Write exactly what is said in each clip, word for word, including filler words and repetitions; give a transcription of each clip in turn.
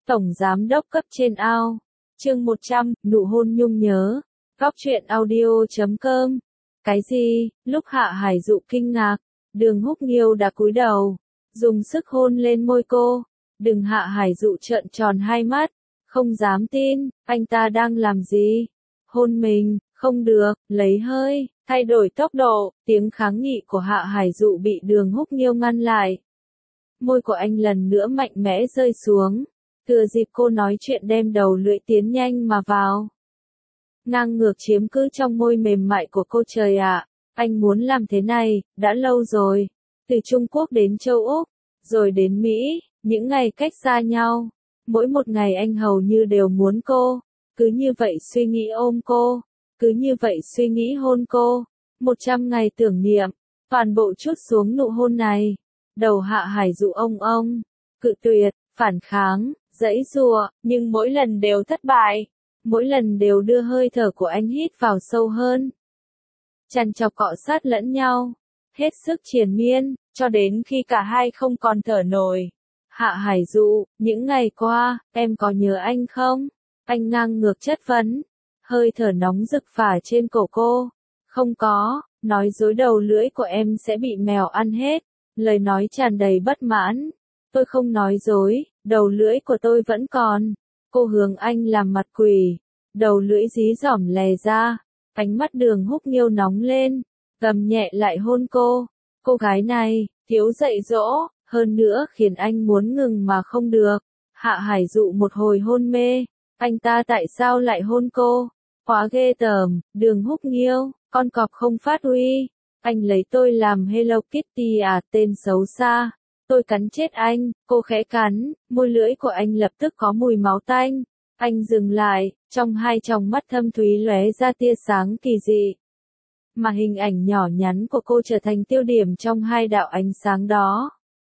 Tổng Giám đốc cấp trên ao. Chương một trăm, nụ hôn nhung nhớ. Góc truyện audio chấm com. Cái gì? Lúc Hạ Hải Dụ kinh ngạc, Đường Húc Nghiêu đã cúi đầu, dùng sức hôn lên môi cô. Đừng Hạ Hải Dụ trợn tròn hai mắt, không dám tin, anh ta đang làm gì? Hôn mình, không được, lấy hơi, thay đổi tốc độ, tiếng kháng nghị của Hạ Hải Dụ bị Đường Húc Nghiêu ngăn lại. Môi của anh lần nữa mạnh mẽ rơi xuống, thừa dịp cô nói chuyện đem đầu lưỡi tiến nhanh mà vào. Ngang ngược chiếm cứ trong môi mềm mại của cô. Trời ạ, anh muốn làm thế này, đã lâu rồi. Từ Trung Quốc đến châu Úc, rồi đến Mỹ, những ngày cách xa nhau. Mỗi một ngày anh hầu như đều muốn cô, cứ như vậy suy nghĩ ôm cô, cứ như vậy suy nghĩ hôn cô. Một trăm ngày tưởng niệm, toàn bộ chút xuống nụ hôn này. Đầu Hạ Hải Dụ ông ông, cự tuyệt, phản kháng, giãy giụa, nhưng mỗi lần đều thất bại. Mỗi lần đều đưa hơi thở của anh hít vào sâu hơn. Chằn chọc cọ sát lẫn nhau, hết sức triền miên, cho đến khi cả hai không còn thở nổi. Hạ Hải Dụ, những ngày qua, em có nhớ anh không? Anh ngang ngược chất vấn, hơi thở nóng rực phả trên cổ cô. Không có, nói dối đầu lưỡi của em sẽ bị mèo ăn hết. Lời nói tràn đầy bất mãn. Tôi không nói dối, đầu lưỡi của tôi vẫn còn. Cô hướng anh làm mặt quỷ, đầu lưỡi dí dỏm lè ra, ánh mắt Đường Húc Nghiêu nóng lên, gầm nhẹ lại hôn cô. Cô gái này, thiếu dạy dỗ, hơn nữa khiến anh muốn ngừng mà không được. Hạ Hải Dụ một hồi hôn mê, anh ta tại sao lại hôn cô? Quá ghê tởm, Đường Húc Nghiêu, con cọp không phát huy. Anh lấy tôi làm Hello Kitty à, tên xấu xa. Tôi cắn chết anh, cô khẽ cắn, môi lưỡi của anh lập tức có mùi máu tanh. Anh dừng lại, trong hai tròng mắt thâm thúy lóe ra tia sáng kỳ dị. Mà hình ảnh nhỏ nhắn của cô trở thành tiêu điểm trong hai đạo ánh sáng đó.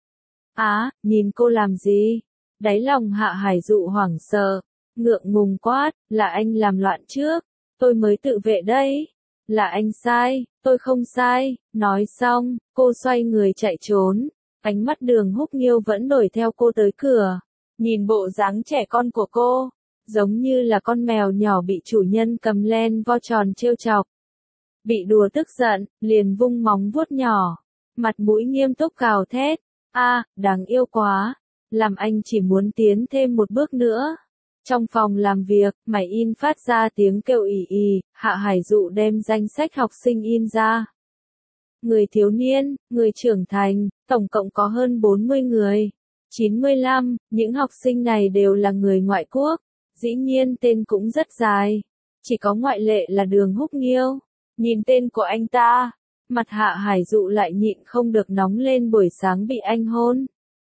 Á, nhìn cô làm gì? Đáy lòng Hạ Hải Dụ hoảng sợ, ngượng ngùng quát, là anh làm loạn trước, tôi mới tự vệ đấy. Là anh sai, tôi không sai. Nói xong, cô xoay người chạy trốn. Ánh mắt Đường Húc Nghiêu vẫn đuổi theo cô tới cửa. Nhìn bộ dáng trẻ con của cô, giống như là con mèo nhỏ bị chủ nhân cầm len vo tròn trêu chọc. Bị đùa tức giận, liền vung móng vuốt nhỏ, mặt mũi nghiêm túc gào thét. A, đáng yêu quá, làm anh chỉ muốn tiến thêm một bước nữa. Trong phòng làm việc, máy in phát ra tiếng kêu ì ì, Hạ Hải Dụ đem danh sách học sinh in ra. Người thiếu niên, người trưởng thành, tổng cộng có hơn bốn mươi người. chín mươi lăm, những học sinh này đều là người ngoại quốc. Dĩ nhiên tên cũng rất dài. Chỉ có ngoại lệ là Đường Húc Nghiêu. Nhìn tên của anh ta, mặt Hạ Hải Dụ lại nhịn không được nóng lên buổi sáng bị anh hôn.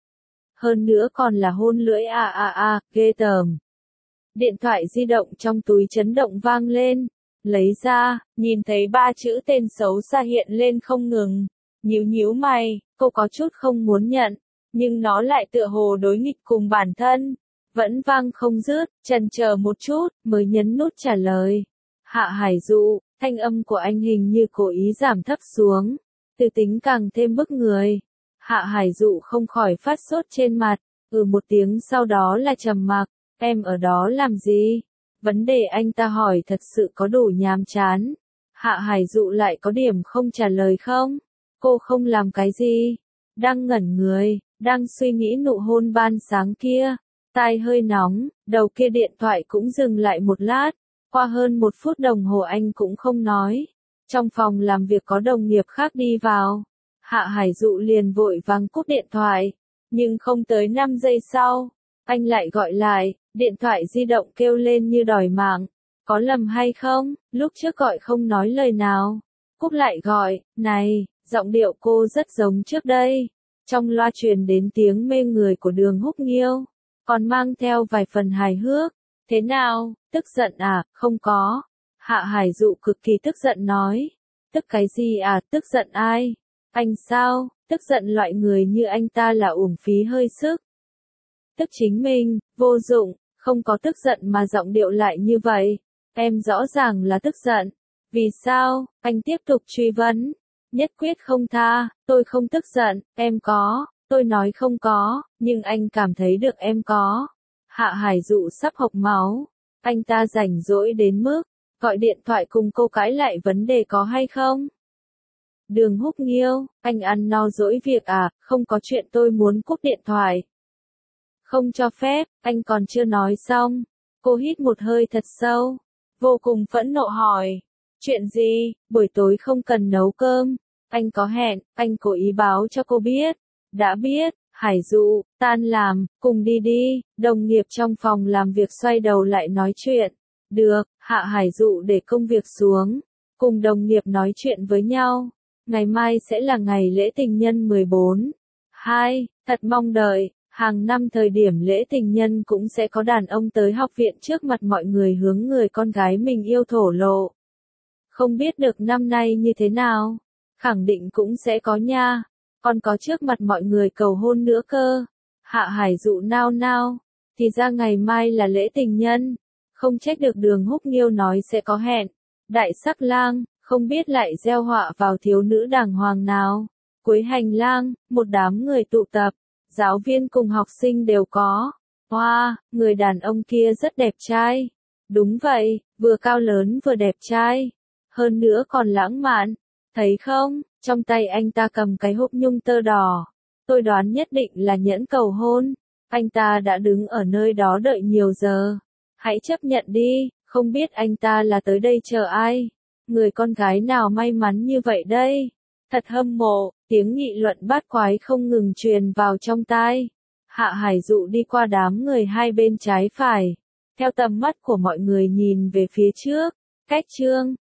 Hơn nữa còn là hôn lưỡi a a a, ghê tởm. Điện thoại di động trong túi chấn động vang lên. Lấy ra, nhìn thấy ba chữ tên xấu xa hiện lên không ngừng. Nhíu nhíu mày, cô có chút không muốn nhận, nhưng nó lại tựa hồ đối nghịch cùng bản thân. Vẫn vang không dứt, chần chờ một chút, mới nhấn nút trả lời. Hạ Hải Dụ, thanh âm của anh hình như cố ý giảm thấp xuống. Từ tính càng thêm bức người. Hạ Hải Dụ không khỏi phát sốt trên mặt, ừ một tiếng sau đó là trầm mặc. Em ở đó làm gì? Vấn đề anh ta hỏi thật sự có đủ nhàm chán. Hạ Hải Dụ lại có điểm không trả lời không? Cô không làm cái gì? Đang ngẩn người, đang suy nghĩ nụ hôn ban sáng kia. Tai hơi nóng, đầu kia điện thoại cũng dừng lại một lát. Qua hơn một phút đồng hồ anh cũng không nói. Trong phòng làm việc có đồng nghiệp khác đi vào. Hạ Hải Dụ liền vội vàng cúp điện thoại. Nhưng không tới năm giây sau, anh lại gọi lại. Điện thoại di động kêu lên như đòi mạng. Có lầm hay không? Lúc trước gọi không nói lời nào. Cúp lại gọi, này, giọng điệu cô rất giống trước đây. Trong loa truyền đến tiếng mê người của Đường Húc Nghiêu, còn mang theo vài phần hài hước. Thế nào, tức giận à? Không có. Hạ Hải Dụ cực kỳ tức giận nói. Tức cái gì à? Tức giận ai? Anh sao? Tức giận loại người như anh ta là uổng phí hơi sức. Tức chính mình, vô dụng. Không có tức giận mà giọng điệu lại như vậy. Em rõ ràng là tức giận. Vì sao? Anh tiếp tục truy vấn. Nhất quyết không tha, tôi không tức giận, em có. Tôi nói không có, nhưng anh cảm thấy được em có. Hạ Hải Dụ sắp hộc máu. Anh ta rảnh rỗi đến mức gọi điện thoại cùng cô cãi lại vấn đề có hay không. Đường Húc Nghiêu, anh ăn no dỗi việc à, không có chuyện tôi muốn cúp điện thoại. Không cho phép, anh còn chưa nói xong. Cô hít một hơi thật sâu, vô cùng phẫn nộ hỏi. Chuyện gì, buổi tối không cần nấu cơm. Anh có hẹn, anh cố ý báo cho cô biết. Đã biết, Hải Dụ, tan làm, cùng đi đi. Đồng nghiệp trong phòng làm việc xoay đầu lại nói chuyện. Được, Hạ Hải Dụ để công việc xuống, cùng đồng nghiệp nói chuyện với nhau. Ngày mai sẽ là ngày lễ tình nhân mười bốn. Hai, thật mong đợi, hàng năm thời điểm lễ tình nhân cũng sẽ có đàn ông tới học viện trước mặt mọi người hướng người con gái mình yêu thổ lộ. Không biết được năm nay như thế nào, khẳng định cũng sẽ có nha, còn có trước mặt mọi người cầu hôn nữa cơ. Hạ Hải Dụ nao nao, thì ra ngày mai là lễ tình nhân, không trách được Đường Húc Nghiêu nói sẽ có hẹn. Đại sắc lang, không biết lại gieo họa vào thiếu nữ đàng hoàng nào. Cuối hành lang, một đám người tụ tập, giáo viên cùng học sinh đều có. Hoa, wow, người đàn ông kia rất đẹp trai. Đúng vậy, vừa cao lớn vừa đẹp trai. Hơn nữa còn lãng mạn. Thấy không, trong tay anh ta cầm cái hộp nhung tơ đỏ. Tôi đoán nhất định là nhẫn cầu hôn. Anh ta đã đứng ở nơi đó đợi nhiều giờ. Hãy chấp nhận đi, không biết anh ta là tới đây chờ ai. Người con gái nào may mắn như vậy đây? Thật hâm mộ, tiếng nghị luận bát quái không ngừng truyền vào trong tai. Hạ Hải Dụ đi qua đám người hai bên trái phải. Theo tầm mắt của mọi người nhìn về phía trước, cách chương,